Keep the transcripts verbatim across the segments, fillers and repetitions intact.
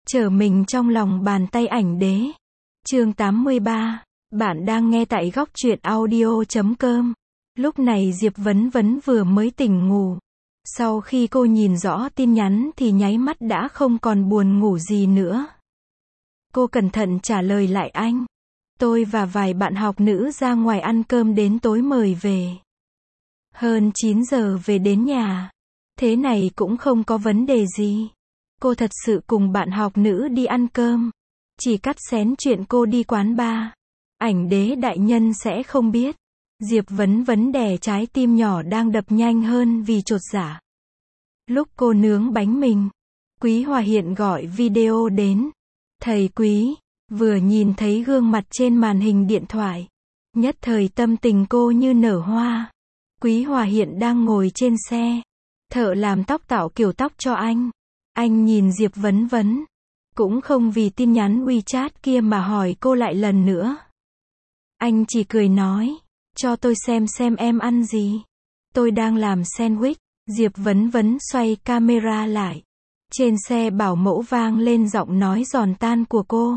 Trở mình trong lòng bàn tay ảnh đế. Chương tám mươi ba. Bạn đang nghe tại góc truyện audio chấm com. Lúc này Diệp Vấn Vấn vừa mới tỉnh ngủ. Sau khi cô nhìn rõ tin nhắn thì nháy mắt đã không còn buồn ngủ gì nữa. Cô cẩn thận trả lời lại anh. Tôi và vài bạn học nữ ra ngoài ăn cơm đến tối mời về. Hơn chín giờ về đến nhà. Thế này cũng không có vấn đề gì. Cô thật sự cùng bạn học nữ đi ăn cơm. Chỉ cắt xén chuyện cô đi quán bar. Ảnh đế đại nhân sẽ không biết. Diệp Vấn Vấn đè trái tim nhỏ đang đập nhanh hơn vì chột dạ. Lúc cô nướng bánh mì, Quý Hòa Hiện gọi video đến. Thầy Quý, vừa nhìn thấy gương mặt trên màn hình điện thoại. Nhất thời tâm tình cô như nở hoa. Quý Hòa Hiện đang ngồi trên xe. Thợ làm tóc tạo kiểu tóc cho anh. Anh nhìn Diệp Vấn Vấn. Cũng không vì tin nhắn WeChat kia mà hỏi cô lại lần nữa. Anh chỉ cười nói. Cho tôi xem xem em ăn gì. Tôi đang làm sandwich. Diệp Vấn Vấn xoay camera lại. Trên xe bảo mẫu vang lên giọng nói giòn tan của cô.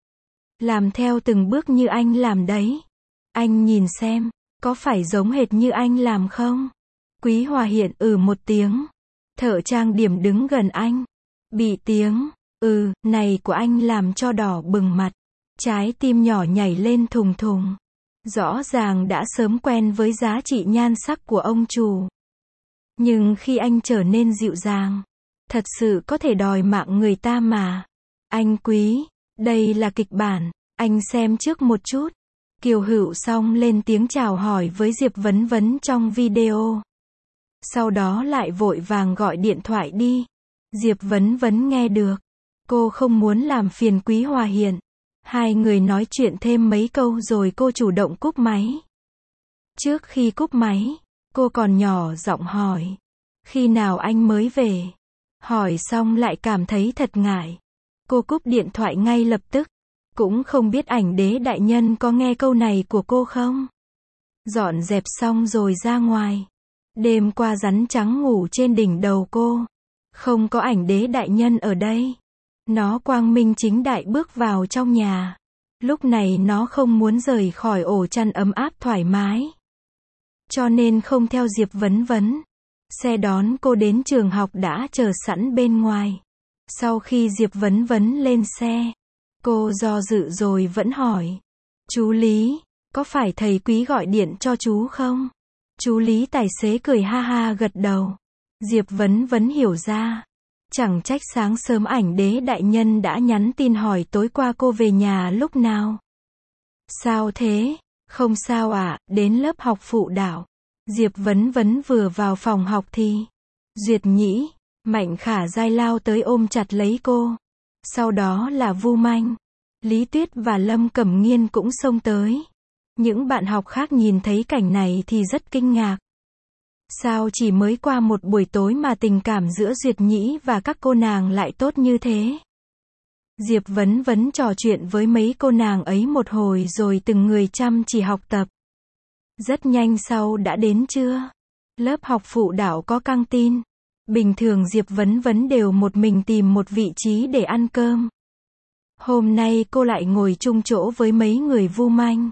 Làm theo từng bước như anh làm đấy. Anh nhìn xem, có phải giống hệt như anh làm không? Quý Hòa Hiện ừ một tiếng. Thợ trang điểm đứng gần anh. Bị tiếng, ừ, này của anh làm cho đỏ bừng mặt. Trái tim nhỏ nhảy lên thùng thùng. Rõ ràng đã sớm quen với giá trị nhan sắc của ông chủ. Nhưng khi anh trở nên dịu dàng, thật sự có thể đòi mạng người ta mà. Anh Quý, đây là kịch bản, anh xem trước một chút. Kiều Hữu Song lên tiếng chào hỏi với Diệp Vấn Vấn trong video. Sau đó lại vội vàng gọi điện thoại đi. Diệp Vấn Vấn nghe được. Cô không muốn làm phiền Quý Hòa Hiện. Hai người nói chuyện thêm mấy câu rồi cô chủ động cúp máy. Trước khi cúp máy, cô còn nhỏ giọng hỏi. Khi nào anh mới về? Hỏi xong lại cảm thấy thật ngại. Cô cúp điện thoại ngay lập tức. Cũng không biết ảnh đế đại nhân có nghe câu này của cô không? Dọn dẹp xong rồi ra ngoài. Đêm qua rắn trắng ngủ trên đỉnh đầu cô. Không có ảnh đế đại nhân ở đây. Nó quang minh chính đại bước vào trong nhà. Lúc này nó không muốn rời khỏi ổ chăn ấm áp thoải mái. Cho nên không theo Diệp Vấn Vấn. Xe đón cô đến trường học đã chờ sẵn bên ngoài. Sau khi Diệp Vấn Vấn lên xe, cô do dự rồi vẫn hỏi. Chú Lý, có phải thầy Quý gọi điện cho chú không? Chú Lý tài xế cười ha ha gật đầu. Diệp Vấn Vấn hiểu ra. Chẳng trách sáng sớm ảnh đế đại nhân đã nhắn tin hỏi tối qua cô về nhà lúc nào. Sao thế? Không sao ạ, à, đến lớp học phụ đạo. Diệp Vấn Vấn vừa vào phòng học thì Duyệt Nhĩ, Mạnh Khả Giai lao tới ôm chặt lấy cô. Sau đó là Vu Manh, Lý Tuyết và Lâm Cẩm Nghiên cũng xông tới. Những bạn học khác nhìn thấy cảnh này thì rất kinh ngạc. Sao chỉ mới qua một buổi tối mà tình cảm giữa Duyệt Nhĩ và các cô nàng lại tốt như thế? Diệp Vấn Vấn trò chuyện với mấy cô nàng ấy một hồi rồi từng người chăm chỉ học tập. Rất nhanh sau đã đến trưa. Lớp học phụ đạo có căng tin. Bình thường Diệp Vấn Vấn đều một mình tìm một vị trí để ăn cơm. Hôm nay cô lại ngồi chung chỗ với mấy người Vu Manh.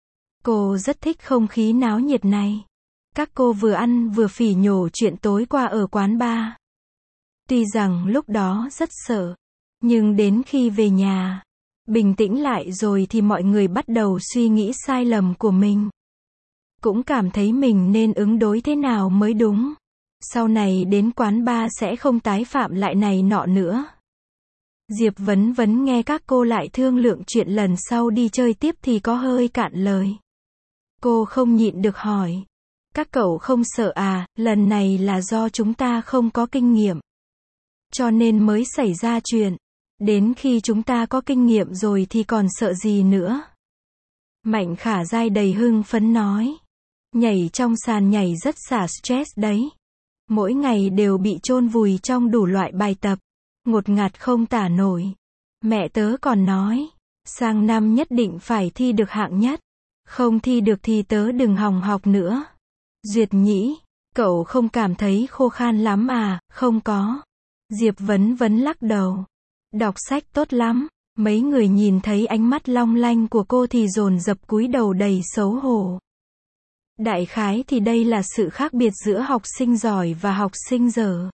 Cô rất thích không khí náo nhiệt này. Các cô vừa ăn vừa phỉ nhổ chuyện tối qua ở quán bar. Tuy rằng lúc đó rất sợ, nhưng đến khi về nhà, bình tĩnh lại rồi thì mọi người bắt đầu suy nghĩ sai lầm của mình. Cũng cảm thấy mình nên ứng đối thế nào mới đúng. Sau này đến quán bar sẽ không tái phạm lại này nọ nữa. Diệp Vấn Vấn nghe các cô lại thương lượng chuyện lần sau đi chơi tiếp thì có hơi cạn lời. Cô không nhịn được hỏi. Các cậu không sợ à, lần này là do chúng ta không có kinh nghiệm. Cho nên mới xảy ra chuyện. Đến khi chúng ta có kinh nghiệm rồi thì còn sợ gì nữa. Mạnh Khả Giai đầy hưng phấn nói. Nhảy trong sàn nhảy rất xả stress đấy. Mỗi ngày đều bị chôn vùi trong đủ loại bài tập. Ngột ngạt không tả nổi. Mẹ tớ còn nói. Sang năm nhất định phải thi được hạng nhất. Không thi được thì tớ đừng hòng học nữa. Duyệt Nhĩ, cậu không cảm thấy khô khan lắm à? Không có. Diệp Vấn Vấn lắc đầu. Đọc sách tốt lắm. Mấy người nhìn thấy ánh mắt long lanh của cô thì dồn dập cúi đầu đầy xấu hổ. Đại khái thì đây là sự khác biệt giữa học sinh giỏi và học sinh dở.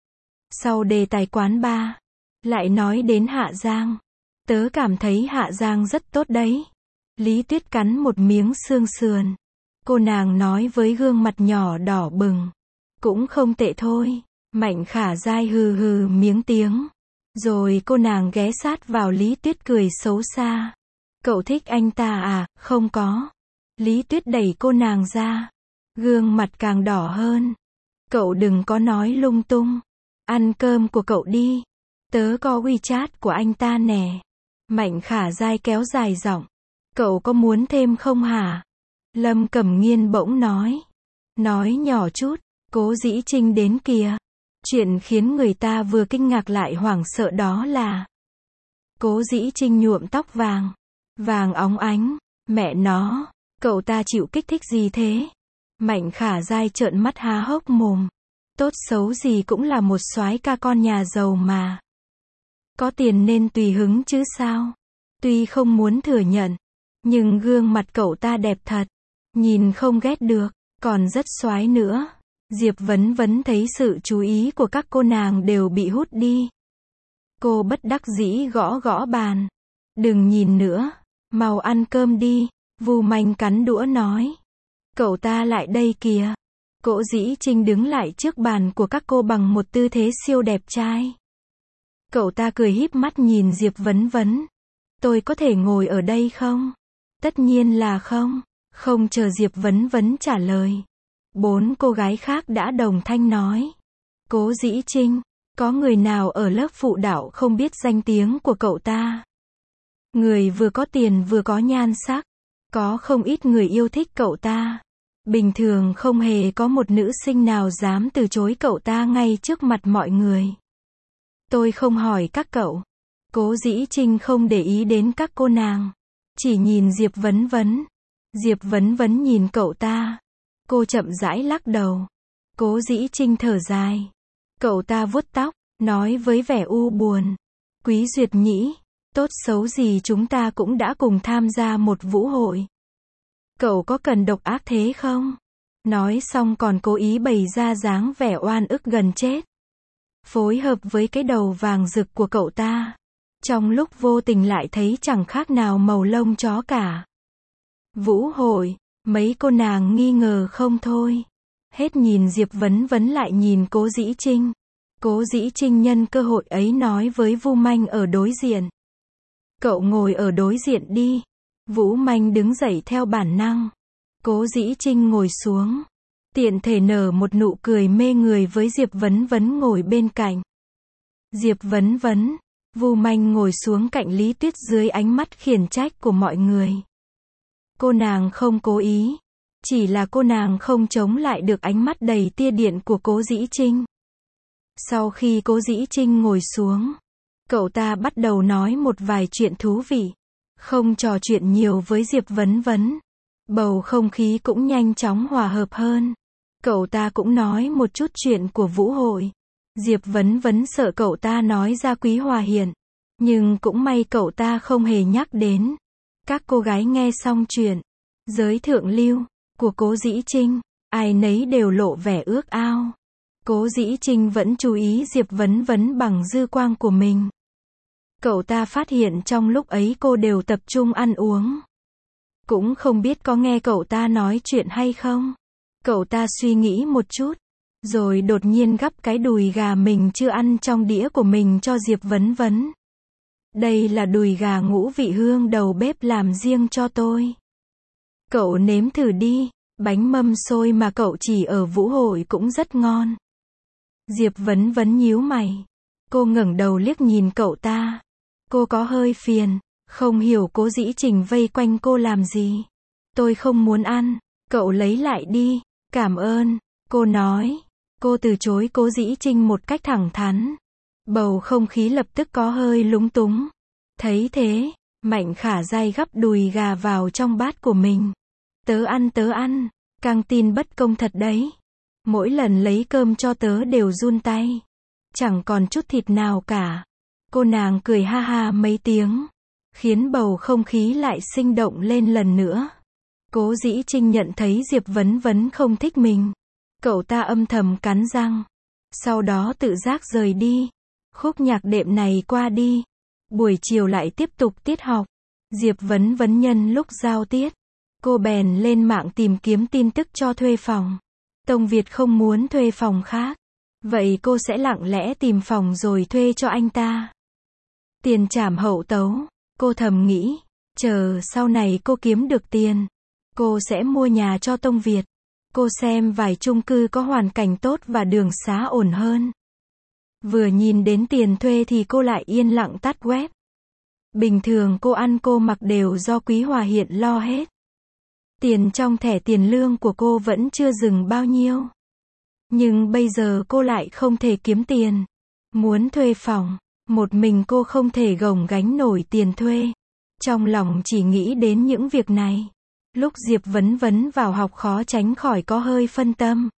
Sau đề tài quán bar, lại nói đến Hạ Giang. Tớ cảm thấy Hạ Giang rất tốt đấy. Lý Tuyết cắn một miếng xương sườn. Cô nàng nói với gương mặt nhỏ đỏ bừng. Cũng không tệ thôi. Mạnh Khả Giai hừ hừ miếng tiếng. Rồi cô nàng ghé sát vào Lý Tuyết cười xấu xa. Cậu thích anh ta à? Không có. Lý Tuyết đẩy cô nàng ra. Gương mặt càng đỏ hơn. Cậu đừng có nói lung tung. Ăn cơm của cậu đi. Tớ có WeChat của anh ta nè. Mạnh Khả Giai kéo dài giọng. Cậu có muốn thêm không hả? Lâm Cẩm Nghiên bỗng nói. Nói nhỏ chút. Cố Dĩ Trinh đến kìa. Chuyện khiến người ta vừa kinh ngạc lại hoảng sợ đó là Cố Dĩ Trinh nhuộm tóc vàng. Vàng óng ánh. Mẹ nó. Cậu ta chịu kích thích gì thế? Mạnh Khả Giai trợn mắt há hốc mồm. Tốt xấu gì cũng là một soái ca con nhà giàu mà. Có tiền nên tùy hứng chứ sao? Tuy không muốn thừa nhận, nhưng gương mặt cậu ta đẹp thật. Nhìn không ghét được, còn rất soái nữa. Diệp Vấn Vấn thấy sự chú ý của các cô nàng đều bị hút đi. Cô bất đắc dĩ gõ gõ bàn. Đừng nhìn nữa, mau ăn cơm đi. Vu Manh cắn đũa nói. Cậu ta lại đây kìa. Cố Dĩ Trinh đứng lại trước bàn của các cô bằng một tư thế siêu đẹp trai. Cậu ta cười híp mắt nhìn Diệp Vấn Vấn. Tôi có thể ngồi ở đây không? Tất nhiên là không. Không chờ Diệp Vấn Vấn trả lời. Bốn cô gái khác đã đồng thanh nói. Cố Dĩ Trinh, có người nào ở lớp phụ đạo không biết danh tiếng của cậu ta? Người vừa có tiền vừa có nhan sắc. Có không ít người yêu thích cậu ta. Bình thường không hề có một nữ sinh nào dám từ chối cậu ta ngay trước mặt mọi người. Tôi không hỏi các cậu. Cố Dĩ Trinh không để ý đến các cô nàng. Chỉ nhìn Diệp Vấn Vấn. Diệp Vấn Vấn nhìn cậu ta. Cô chậm rãi lắc đầu. Cố Dĩ Trinh thở dài. Cậu ta vuốt tóc, nói với vẻ u buồn. Quý Duyệt nhĩ, tốt xấu gì chúng ta cũng đã cùng tham gia một vũ hội. Cậu có cần độc ác thế không? Nói xong còn cố ý bày ra dáng vẻ oan ức gần chết. Phối hợp với cái đầu vàng rực của cậu ta. Trong lúc vô tình lại thấy chẳng khác nào màu lông chó cả. Vũ hội, mấy cô nàng nghi ngờ không thôi. Hết nhìn Diệp Vấn Vấn lại nhìn Cố Dĩ Trinh. Cố Dĩ Trinh nhân cơ hội ấy nói với Vu Manh ở đối diện. Cậu ngồi ở đối diện đi. Vũ Manh đứng dậy theo bản năng. Cố Dĩ Trinh ngồi xuống. Tiện thể nở một nụ cười mê người với Diệp Vấn Vấn ngồi bên cạnh. Diệp Vấn Vấn, Vu Manh ngồi xuống cạnh Lý Tuyết dưới ánh mắt khiển trách của mọi người. Cô nàng không cố ý. Chỉ là cô nàng không chống lại được ánh mắt đầy tia điện của Cố Dĩ Trinh. Sau khi Cố Dĩ Trinh ngồi xuống, cậu ta bắt đầu nói một vài chuyện thú vị. Không trò chuyện nhiều với Diệp Vấn Vấn. Bầu không khí cũng nhanh chóng hòa hợp hơn. Cậu ta cũng nói một chút chuyện của vũ hội. Diệp Vấn Vấn sợ cậu ta nói ra Quý Hòa Hiển. Nhưng cũng may cậu ta không hề nhắc đến. Các cô gái nghe xong chuyện giới thượng lưu của Cố Dĩ Trinh, ai nấy đều lộ vẻ ước ao. Cố Dĩ Trinh vẫn chú ý Diệp Vấn Vấn bằng dư quang của mình. Cậu ta phát hiện trong lúc ấy cô đều tập trung ăn uống. Cũng không biết có nghe cậu ta nói chuyện hay không. Cậu ta suy nghĩ một chút, rồi đột nhiên gắp cái đùi gà mình chưa ăn trong đĩa của mình cho Diệp Vấn Vấn. Đây là đùi gà ngũ vị hương đầu bếp làm riêng cho tôi. Cậu nếm thử đi, bánh mâm xôi mà cậu chỉ ở vũ hội cũng rất ngon. Diệp Vấn Vấn nhíu mày. Cô ngẩng đầu liếc nhìn cậu ta. Cô có hơi phiền, không hiểu Cố Dĩ Trinh vây quanh cô làm gì. Tôi không muốn ăn, cậu lấy lại đi, cảm ơn, cô nói. Cô từ chối Cố Dĩ Trinh một cách thẳng thắn. Bầu không khí lập tức có hơi lúng túng. Thấy thế, Mạnh Khả Giai gắp đùi gà vào trong bát của mình. Tớ ăn tớ ăn, căng tin bất công thật đấy. Mỗi lần lấy cơm cho tớ đều run tay. Chẳng còn chút thịt nào cả. Cô nàng cười ha ha mấy tiếng, khiến bầu không khí lại sinh động lên lần nữa. Cố Dĩ Trinh nhận thấy Diệp Vấn Vấn không thích mình. Cậu ta âm thầm cắn răng. Sau đó tự giác rời đi. Khúc nhạc đệm này qua đi. Buổi chiều lại tiếp tục tiết học. Diệp Vấn Vấn nhân lúc giao tiết, cô bèn lên mạng tìm kiếm tin tức cho thuê phòng. Tông Việt không muốn thuê phòng khác. Vậy cô sẽ lặng lẽ tìm phòng rồi thuê cho anh ta. Tiền trảm hậu tấu. Cô thầm nghĩ. Chờ sau này cô kiếm được tiền, cô sẽ mua nhà cho Tông Việt. Cô xem vài chung cư có hoàn cảnh tốt và đường xá ổn hơn. Vừa nhìn đến tiền thuê thì cô lại yên lặng tắt web. Bình thường cô ăn cô mặc đều do Quý Hòa Hiện lo hết. Tiền trong thẻ tiền lương của cô vẫn chưa dừng bao nhiêu. Nhưng bây giờ cô lại không thể kiếm tiền. Muốn thuê phòng, một mình cô không thể gồng gánh nổi tiền thuê. Trong lòng chỉ nghĩ đến những việc này. Lúc Diệp Vấn Vấn vào học khó tránh khỏi có hơi phân tâm.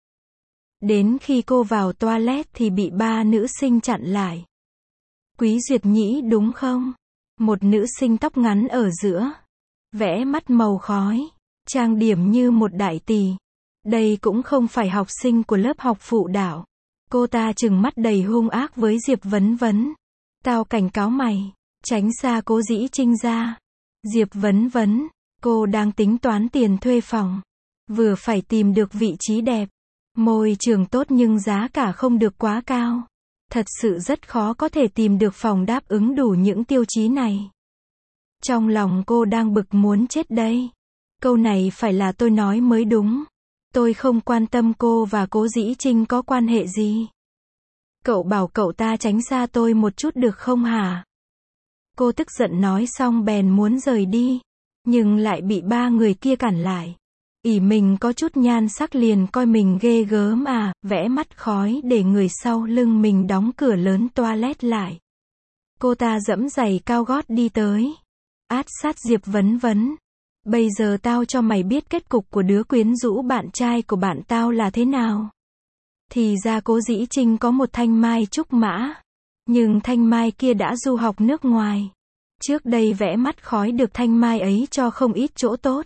Đến khi cô vào toilet thì bị ba nữ sinh chặn lại. Quý Duyệt Nhĩ đúng không? Một nữ sinh tóc ngắn ở giữa. Vẽ mắt màu khói. Trang điểm như một đại tỷ. Đây cũng không phải học sinh của lớp học phụ đạo. Cô ta trừng mắt đầy hung ác với Diệp Vấn Vấn. Tao cảnh cáo mày. Tránh xa Cố Dĩ Trinh ra. Diệp Vấn Vấn. Cô đang tính toán tiền thuê phòng. Vừa phải tìm được vị trí đẹp. Môi trường tốt nhưng giá cả không được quá cao. Thật sự rất khó có thể tìm được phòng đáp ứng đủ những tiêu chí này. Trong lòng cô đang bực muốn chết đây. Câu này phải là tôi nói mới đúng. Tôi không quan tâm cô và Cố Dĩ Trinh có quan hệ gì. Cậu bảo cậu ta tránh xa tôi một chút được không hả? Cô tức giận nói xong bèn muốn rời đi. Nhưng lại bị ba người kia cản lại. Ỷ mình có chút nhan sắc liền coi mình ghê gớm à, vẽ mắt khói để người sau lưng mình đóng cửa lớn toilet lại. Cô ta giẫm giày cao gót đi tới. Át sát Diệp Vấn Vấn. Bây giờ tao cho mày biết kết cục của đứa quyến rũ bạn trai của bạn tao là thế nào. Thì ra Cố Dĩ Trinh có một thanh mai trúc mã. Nhưng thanh mai kia đã du học nước ngoài. Trước đây vẽ mắt khói được thanh mai ấy cho không ít chỗ tốt.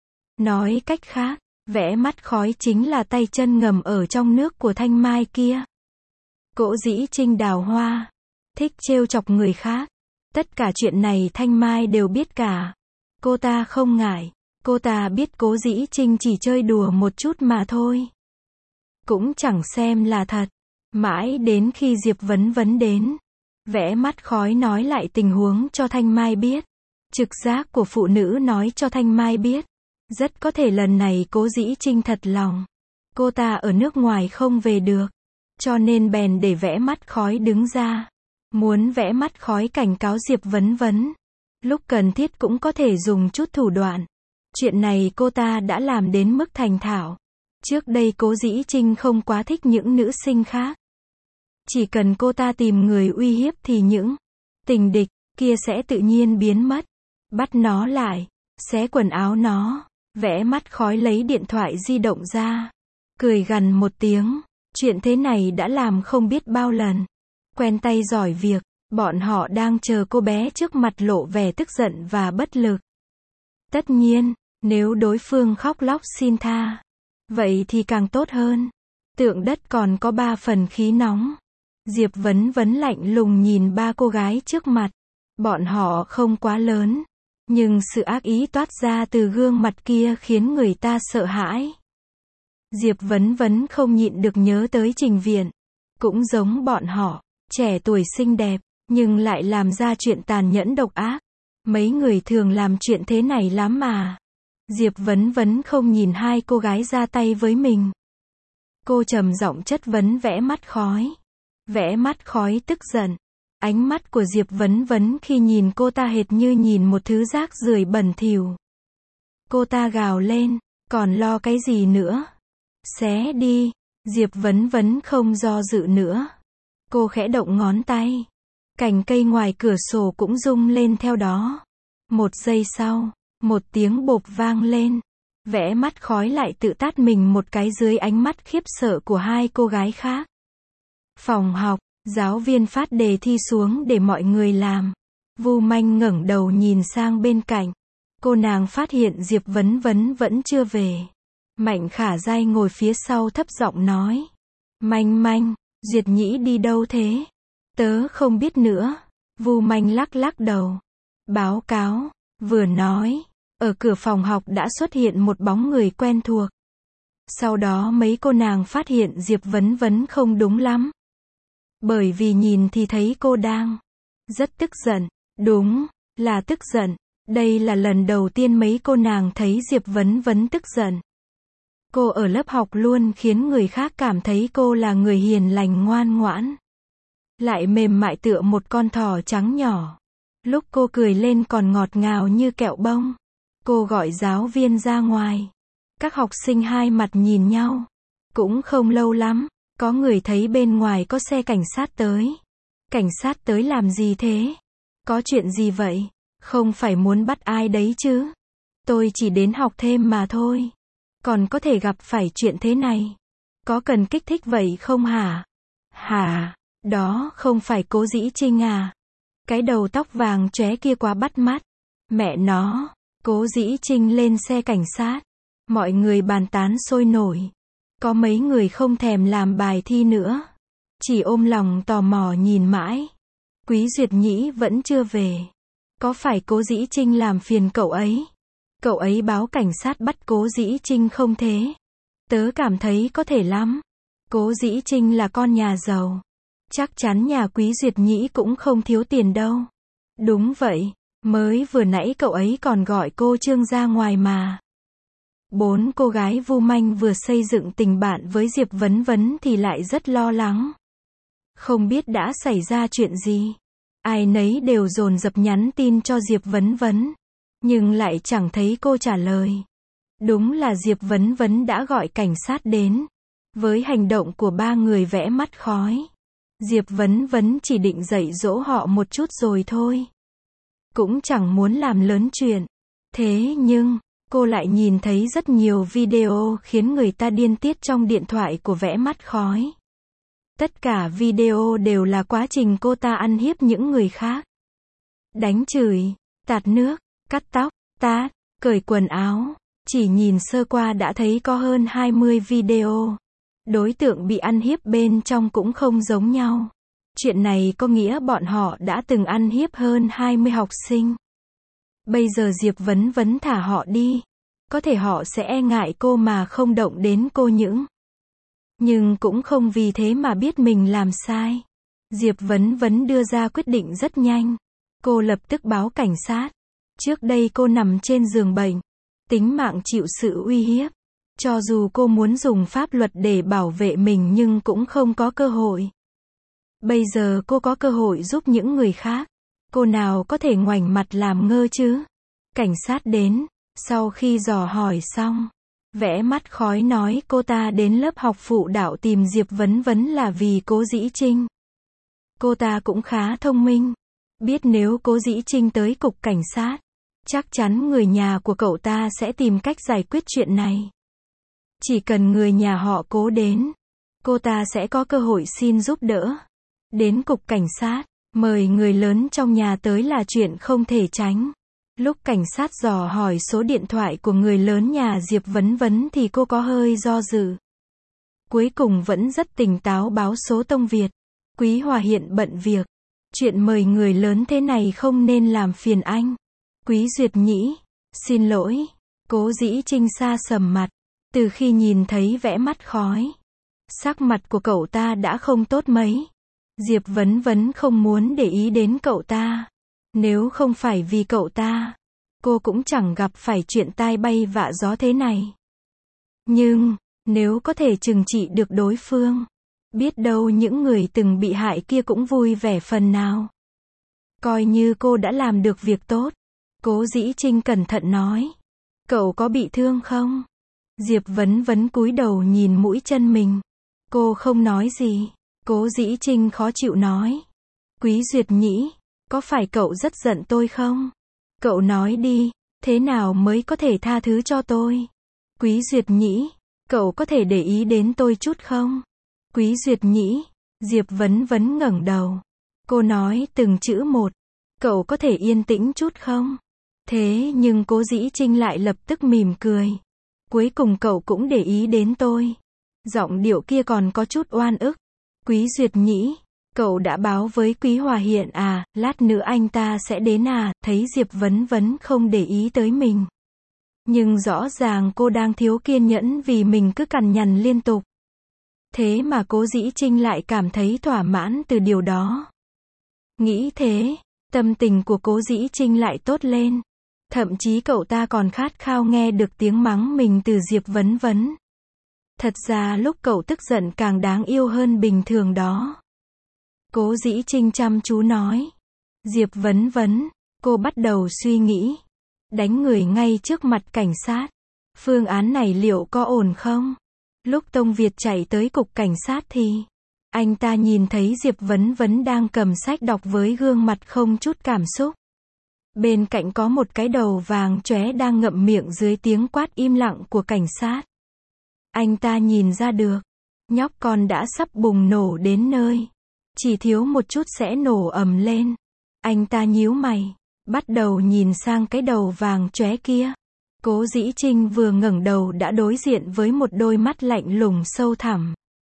Nói cách khác, vẽ mắt khói chính là tay chân ngầm ở trong nước của thanh mai kia. Cố Dĩ Trinh đào hoa. Thích trêu chọc người khác. Tất cả chuyện này thanh mai đều biết cả. Cô ta không ngại. Cô ta biết Cố Dĩ Trinh chỉ chơi đùa một chút mà thôi. Cũng chẳng xem là thật. Mãi đến khi Diệp Vấn Vấn đến. Vẽ mắt khói nói lại tình huống cho Thanh Mai biết. Trực giác của phụ nữ nói cho Thanh Mai biết. Rất có thể lần này Cố Dĩ Trinh thật lòng. Cô ta ở nước ngoài không về được. Cho nên bèn để vẽ mắt khói đứng ra. Muốn vẽ mắt khói cảnh cáo Diệp Vấn Vấn. Lúc cần thiết cũng có thể dùng chút thủ đoạn. Chuyện này cô ta đã làm đến mức thành thạo. Trước đây Cố Dĩ Trinh không quá thích những nữ sinh khác. Chỉ cần cô ta tìm người uy hiếp thì những tình địch kia sẽ tự nhiên biến mất. Bắt nó lại, xé quần áo nó. Vẽ mắt khói lấy điện thoại di động ra. Cười gằn một tiếng. Chuyện thế này đã làm không biết bao lần. Quen tay giỏi việc. Bọn họ đang chờ cô bé trước mặt lộ vẻ tức giận và bất lực. Tất nhiên, nếu đối phương khóc lóc xin tha, vậy thì càng tốt hơn. Tượng đất còn có ba phần khí nóng. Diệp Vấn Vấn lạnh lùng nhìn ba cô gái trước mặt. Bọn họ không quá lớn. Nhưng sự ác ý toát ra từ gương mặt kia khiến người ta sợ hãi. Diệp Vấn Vấn không nhịn được nhớ tới Trình Viện. Cũng giống bọn họ, trẻ tuổi xinh đẹp, nhưng lại làm ra chuyện tàn nhẫn độc ác. Mấy người thường làm chuyện thế này lắm mà. Diệp Vấn Vấn không nhìn hai cô gái ra tay với mình. Cô trầm giọng chất vấn vẽ mắt khói. Vẽ mắt khói tức giận. Ánh mắt của Diệp Vấn Vấn khi nhìn cô ta hệt như nhìn một thứ rác rưởi bẩn thỉu. Cô ta gào lên, còn lo cái gì nữa? Xé đi. Diệp Vấn Vấn không do dự nữa. Cô khẽ động ngón tay. Cành cây ngoài cửa sổ cũng rung lên theo đó. Một giây sau, một tiếng bộp vang lên. Vẽ mắt khói lại tự tát mình một cái dưới ánh mắt khiếp sợ của hai cô gái khác. Phòng học, Giáo viên phát đề thi xuống để mọi người làm. Vu Manh ngẩng đầu nhìn sang bên cạnh. Cô nàng phát hiện Diệp Vấn Vấn vẫn chưa về. Mạnh Khả Giai ngồi phía sau thấp giọng nói. Manh Manh, Duyệt Nhĩ đi đâu thế? Tớ không biết nữa. Vu Manh lắc lắc đầu. Báo cáo, vừa nói, ở cửa phòng học đã xuất hiện một bóng người quen thuộc. Sau đó mấy cô nàng phát hiện Diệp Vấn Vấn không đúng lắm. Bởi vì nhìn thì thấy cô đang rất tức giận. Đúng, là tức giận. Đây là lần đầu tiên mấy cô nàng thấy Diệp Vấn Vấn tức giận. Cô ở lớp học luôn khiến người khác cảm thấy cô là người hiền lành ngoan ngoãn. Lại mềm mại tựa một con thỏ trắng nhỏ. Lúc cô cười lên còn ngọt ngào như kẹo bông. Cô gọi giáo viên ra ngoài. Các học sinh hai mặt nhìn nhau. Cũng không lâu lắm, có người thấy bên ngoài có xe cảnh sát tới. Cảnh sát tới làm gì thế? Có chuyện gì vậy? Không phải muốn bắt ai đấy chứ? Tôi chỉ đến học thêm mà thôi. Còn có thể gặp phải chuyện thế này. Có cần kích thích vậy không hả? Hả? Đó không phải Cố Dĩ Trinh à? Cái đầu tóc vàng chóe kia quá bắt mắt. Mẹ nó, Cố Dĩ Trinh lên xe cảnh sát. Mọi người bàn tán sôi nổi. Có mấy người không thèm làm bài thi nữa. Chỉ ôm lòng tò mò nhìn mãi. Quý Duyệt Nhĩ vẫn chưa về. Có phải Cố Dĩ Trinh làm phiền cậu ấy? Cậu ấy báo cảnh sát bắt Cố Dĩ Trinh không thế? Tớ cảm thấy có thể lắm. Cố Dĩ Trinh là con nhà giàu. Chắc chắn nhà Quý Duyệt Nhĩ cũng không thiếu tiền đâu. Đúng vậy, mới vừa nãy cậu ấy còn gọi cô Trương ra ngoài mà. Bốn cô gái Vu Manh vừa xây dựng tình bạn với Diệp Vấn Vấn thì lại rất lo lắng. Không biết đã xảy ra chuyện gì. Ai nấy đều dồn dập nhắn tin cho Diệp Vấn Vấn. Nhưng lại chẳng thấy cô trả lời. Đúng là Diệp Vấn Vấn đã gọi cảnh sát đến. Với hành động của ba người vẽ mắt khói. Diệp Vấn Vấn chỉ định dạy dỗ họ một chút rồi thôi. Cũng chẳng muốn làm lớn chuyện. Thế nhưng, cô lại nhìn thấy rất nhiều video khiến người ta điên tiết trong điện thoại của vẽ mắt khói. Tất cả video đều là quá trình cô ta ăn hiếp những người khác. Đánh chửi, tạt nước, cắt tóc, tát, cởi quần áo. Chỉ nhìn sơ qua đã thấy có hơn hai mươi video. Đối tượng bị ăn hiếp bên trong cũng không giống nhau. Chuyện này có nghĩa bọn họ đã từng ăn hiếp hơn hai mươi học sinh. Bây giờ Diệp Vấn Vấn thả họ đi. Có thể họ sẽ e ngại cô mà không động đến cô những. Nhưng cũng không vì thế mà biết mình làm sai. Diệp Vấn Vấn đưa ra quyết định rất nhanh. Cô lập tức báo cảnh sát. Trước đây cô nằm trên giường bệnh. Tính mạng chịu sự uy hiếp. Cho dù cô muốn dùng pháp luật để bảo vệ mình nhưng cũng không có cơ hội. Bây giờ cô có cơ hội giúp những người khác. Cô nào có thể ngoảnh mặt làm ngơ chứ? Cảnh sát đến. Sau khi dò hỏi xong, vẽ mắt khói nói cô ta đến lớp học phụ đạo tìm Diệp Vấn Vấn là vì Cố Dĩ Trinh. Cô ta cũng khá thông minh. Biết nếu Cố Dĩ Trinh tới cục cảnh sát, chắc chắn người nhà của cậu ta sẽ tìm cách giải quyết chuyện này. Chỉ cần người nhà họ Cố đến, cô ta sẽ có cơ hội xin giúp đỡ. Đến cục cảnh sát, mời người lớn trong nhà tới là chuyện không thể tránh. Lúc cảnh sát dò hỏi số điện thoại của người lớn nhà Diệp Vấn Vấn thì cô có hơi do dự. Cuối cùng vẫn rất tỉnh táo báo số Tông Việt. Quý Hòa hiện bận việc. Chuyện mời người lớn thế này không nên làm phiền anh. Quý Duyệt Nhĩ, xin lỗi. Cố Dĩ Trinh xa sầm mặt. Từ khi nhìn thấy vẽ mắt khói, sắc mặt của cậu ta đã không tốt mấy. Diệp Vấn Vấn không muốn để ý đến cậu ta. Nếu không phải vì cậu ta, cô cũng chẳng gặp phải chuyện tai bay vạ gió thế này. Nhưng, nếu có thể trừng trị được đối phương, biết đâu những người từng bị hại kia cũng vui vẻ phần nào. Coi như cô đã làm được việc tốt. Cố Dĩ Trinh cẩn thận nói. Cậu có bị thương không? Diệp Vấn Vấn cúi đầu nhìn mũi chân mình. Cô không nói gì. Cố Dĩ Trinh khó chịu nói. Quý Duyệt Nhĩ, có phải cậu rất giận tôi không? Cậu nói đi, thế nào mới có thể tha thứ cho tôi? Quý Duyệt Nhĩ, cậu có thể để ý đến tôi chút không? Quý Duyệt Nhĩ, Diệp Vấn Vấn ngẩng đầu. Cô nói từng chữ một. Cậu có thể yên tĩnh chút không? Thế nhưng Cố Dĩ Trinh lại lập tức mỉm cười. Cuối cùng cậu cũng để ý đến tôi. Giọng điệu kia còn có chút oan ức. Quý Duyệt Nhĩ, cậu đã báo với Quý Hòa Hiện à, lát nữa anh ta sẽ đến à, thấy Diệp Vấn Vấn không để ý tới mình. Nhưng rõ ràng cô đang thiếu kiên nhẫn vì mình cứ cằn nhằn liên tục. Thế mà Cố Dĩ Trinh lại cảm thấy thỏa mãn từ điều đó. Nghĩ thế, tâm tình của Cố Dĩ Trinh lại tốt lên. Thậm chí cậu ta còn khát khao nghe được tiếng mắng mình từ Diệp Vấn Vấn. Thật ra lúc cậu tức giận càng đáng yêu hơn bình thường đó. Cố Dĩ Trinh chăm chú nói. Diệp Vấn Vấn, cô bắt đầu suy nghĩ. Đánh người ngay trước mặt cảnh sát. Phương án này liệu có ổn không? Lúc Tông Việt chạy tới cục cảnh sát thì anh ta nhìn thấy Diệp Vấn Vấn đang cầm sách đọc với gương mặt không chút cảm xúc. Bên cạnh có một cái đầu vàng chóe đang ngậm miệng dưới tiếng quát im lặng của cảnh sát. Anh ta nhìn ra được, nhóc con đã sắp bùng nổ đến nơi. Chỉ thiếu một chút sẽ nổ ầm lên. Anh ta nhíu mày, bắt đầu nhìn sang cái đầu vàng chóe kia. Cố Dĩ Trinh vừa ngẩng đầu đã đối diện với một đôi mắt lạnh lùng sâu thẳm.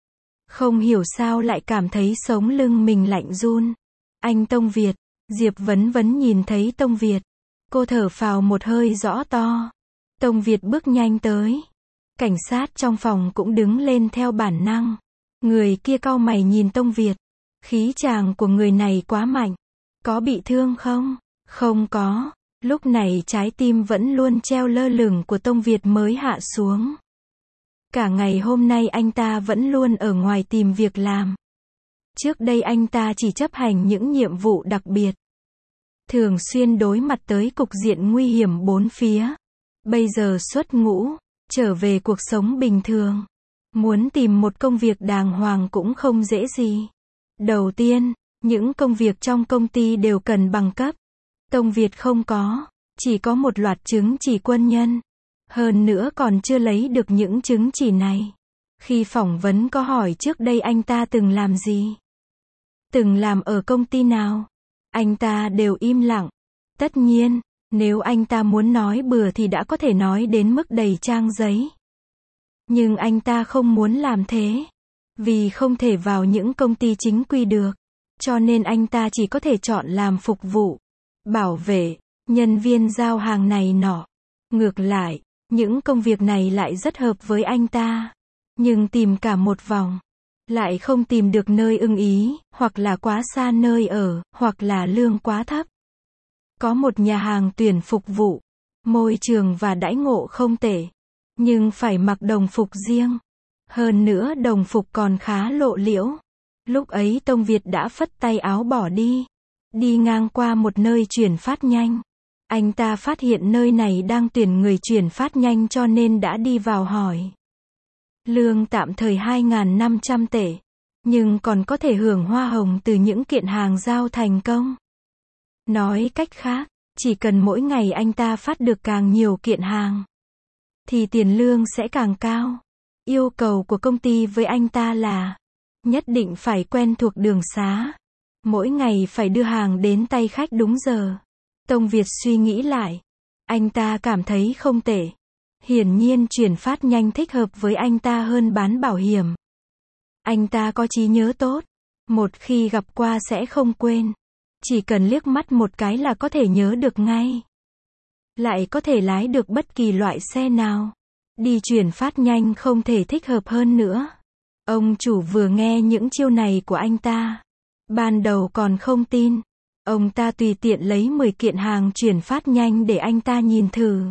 Không hiểu sao lại cảm thấy sống lưng mình lạnh run. Anh Tông Việt. Diệp Vấn Vấn nhìn thấy Tông Việt. Cô thở phào một hơi rõ to. Tông Việt bước nhanh tới. Cảnh sát trong phòng cũng đứng lên theo bản năng. Người kia cau mày nhìn Tông Việt. Khí chàng của người này quá mạnh. Có bị thương không? Không có. Lúc này trái tim vẫn luôn treo lơ lửng của Tông Việt mới hạ xuống. Cả ngày hôm nay anh ta vẫn luôn ở ngoài tìm việc làm. Trước đây anh ta chỉ chấp hành những nhiệm vụ đặc biệt. Thường xuyên đối mặt tới cục diện nguy hiểm bốn phía. Bây giờ xuất ngũ, trở về cuộc sống bình thường. Muốn tìm một công việc đàng hoàng cũng không dễ gì. Đầu tiên, những công việc trong công ty đều cần bằng cấp. Tông Việt không có, chỉ có một loạt chứng chỉ quân nhân. Hơn nữa còn chưa lấy được những chứng chỉ này. Khi phỏng vấn có hỏi trước đây anh ta từng làm gì? Từng làm ở công ty nào? Anh ta đều im lặng. Tất nhiên, nếu anh ta muốn nói bừa thì đã có thể nói đến mức đầy trang giấy. Nhưng anh ta không muốn làm thế. Vì không thể vào những công ty chính quy được. Cho nên anh ta chỉ có thể chọn làm phục vụ, bảo vệ, nhân viên giao hàng này nọ. Ngược lại, những công việc này lại rất hợp với anh ta. Nhưng tìm cả một vòng, lại không tìm được nơi ưng ý, hoặc là quá xa nơi ở, hoặc là lương quá thấp. Có một nhà hàng tuyển phục vụ, môi trường và đãi ngộ không tệ, nhưng phải mặc đồng phục riêng. Hơn nữa đồng phục còn khá lộ liễu. Lúc ấy Tông Việt đã phất tay áo bỏ đi. Đi ngang qua một nơi chuyển phát nhanh. Anh ta phát hiện nơi này đang tuyển người chuyển phát nhanh cho nên đã đi vào hỏi. Lương tạm thời hai nghìn năm trăm tệ. Nhưng còn có thể hưởng hoa hồng từ những kiện hàng giao thành công. Nói cách khác, chỉ cần mỗi ngày anh ta phát được càng nhiều kiện hàng, thì tiền lương sẽ càng cao. Yêu cầu của công ty với anh ta là nhất định phải quen thuộc đường xá. Mỗi ngày phải đưa hàng đến tay khách đúng giờ. Tông Việt suy nghĩ lại. Anh ta cảm thấy không tệ. Hiển nhiên chuyển phát nhanh thích hợp với anh ta hơn bán bảo hiểm. Anh ta có trí nhớ tốt. Một khi gặp qua sẽ không quên. Chỉ cần liếc mắt một cái là có thể nhớ được ngay. Lại có thể lái được bất kỳ loại xe nào. Đi chuyển phát nhanh không thể thích hợp hơn nữa. Ông chủ vừa nghe những chiêu này của anh ta. Ban đầu còn không tin. Ông ta tùy tiện lấy mười kiện hàng chuyển phát nhanh để anh ta nhìn thử.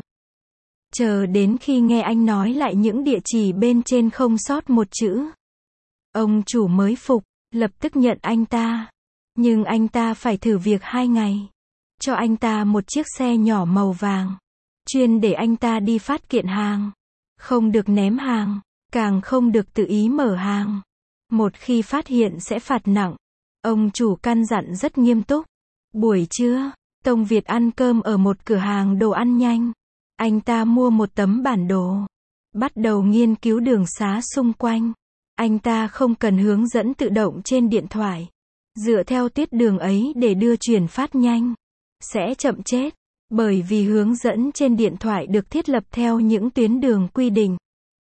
Chờ đến khi nghe anh nói lại những địa chỉ bên trên không sót một chữ. Ông chủ mới phục, lập tức nhận anh ta. Nhưng anh ta phải thử việc hai ngày. Cho anh ta một chiếc xe nhỏ màu vàng. Chuyên để anh ta đi phát kiện hàng. Không được ném hàng, càng không được tự ý mở hàng. Một khi phát hiện sẽ phạt nặng. Ông chủ căn dặn rất nghiêm túc. Buổi trưa, Tông Việt ăn cơm ở một cửa hàng đồ ăn nhanh. Anh ta mua một tấm bản đồ. Bắt đầu nghiên cứu đường xá xung quanh. Anh ta không cần hướng dẫn tự động trên điện thoại. Dựa theo tuyến đường ấy để đưa truyền phát nhanh. Sẽ chậm chết. Bởi vì hướng dẫn trên điện thoại được thiết lập theo những tuyến đường quy định.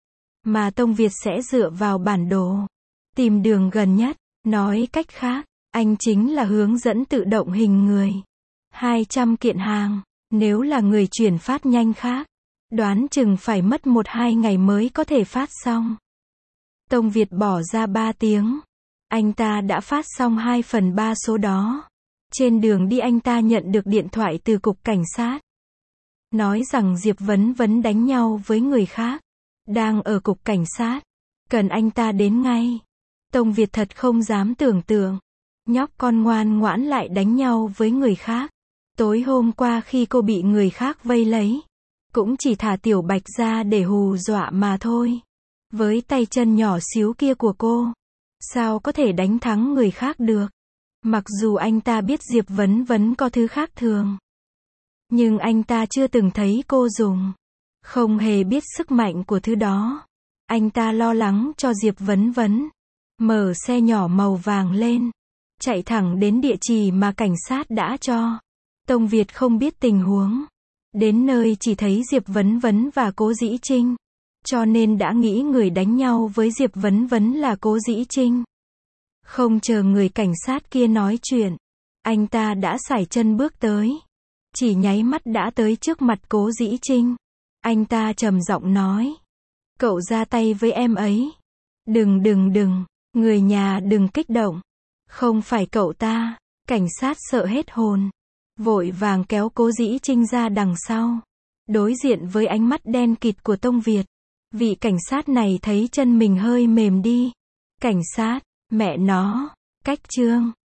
Mà Tông Việt sẽ dựa vào bản đồ. Tìm đường gần nhất. Nói cách khác, anh chính là hướng dẫn tự động hình người. hai trăm kiện hàng. Nếu là người chuyển phát nhanh khác, đoán chừng phải mất một hai ngày mới có thể phát xong. Tông Việt bỏ ra ba tiếng. Anh ta đã phát xong hai phần ba số đó. Trên đường đi anh ta nhận được điện thoại từ cục cảnh sát. Nói rằng Diệp Vấn Vấn đánh nhau với người khác. Đang ở cục cảnh sát. Cần anh ta đến ngay. Tông Việt thật không dám tưởng tượng. Nhóc con ngoan ngoãn lại đánh nhau với người khác. Tối hôm qua khi cô bị người khác vây lấy, cũng chỉ thả Tiểu Bạch ra để hù dọa mà thôi. Với tay chân nhỏ xíu kia của cô, sao có thể đánh thắng người khác được? Mặc dù anh ta biết Diệp Vấn Vấn có thứ khác thường, nhưng anh ta chưa từng thấy cô dùng. Không hề biết sức mạnh của thứ đó. Anh ta lo lắng cho Diệp Vấn Vấn. Mở xe nhỏ màu vàng lên. Chạy thẳng đến địa chỉ mà cảnh sát đã cho. Tông Việt không biết tình huống. Đến nơi chỉ thấy Diệp Vấn Vấn và Cố Dĩ Trinh. Cho nên đã nghĩ người đánh nhau với Diệp Vấn Vấn là Cố Dĩ Trinh. Không chờ người cảnh sát kia nói chuyện, anh ta đã sải chân bước tới. Chỉ nháy mắt đã tới trước mặt Cố Dĩ Trinh. Anh ta trầm giọng nói. Cậu ra tay với em ấy. Đừng đừng đừng, người nhà đừng kích động. Không phải cậu ta. Cảnh sát sợ hết hồn. Vội vàng kéo Cố Dĩ Trinh ra đằng sau. Đối diện với ánh mắt đen kịt của Tông Việt. Vị cảnh sát này thấy chân mình hơi mềm đi. Cảnh sát, mẹ nó, cách trương.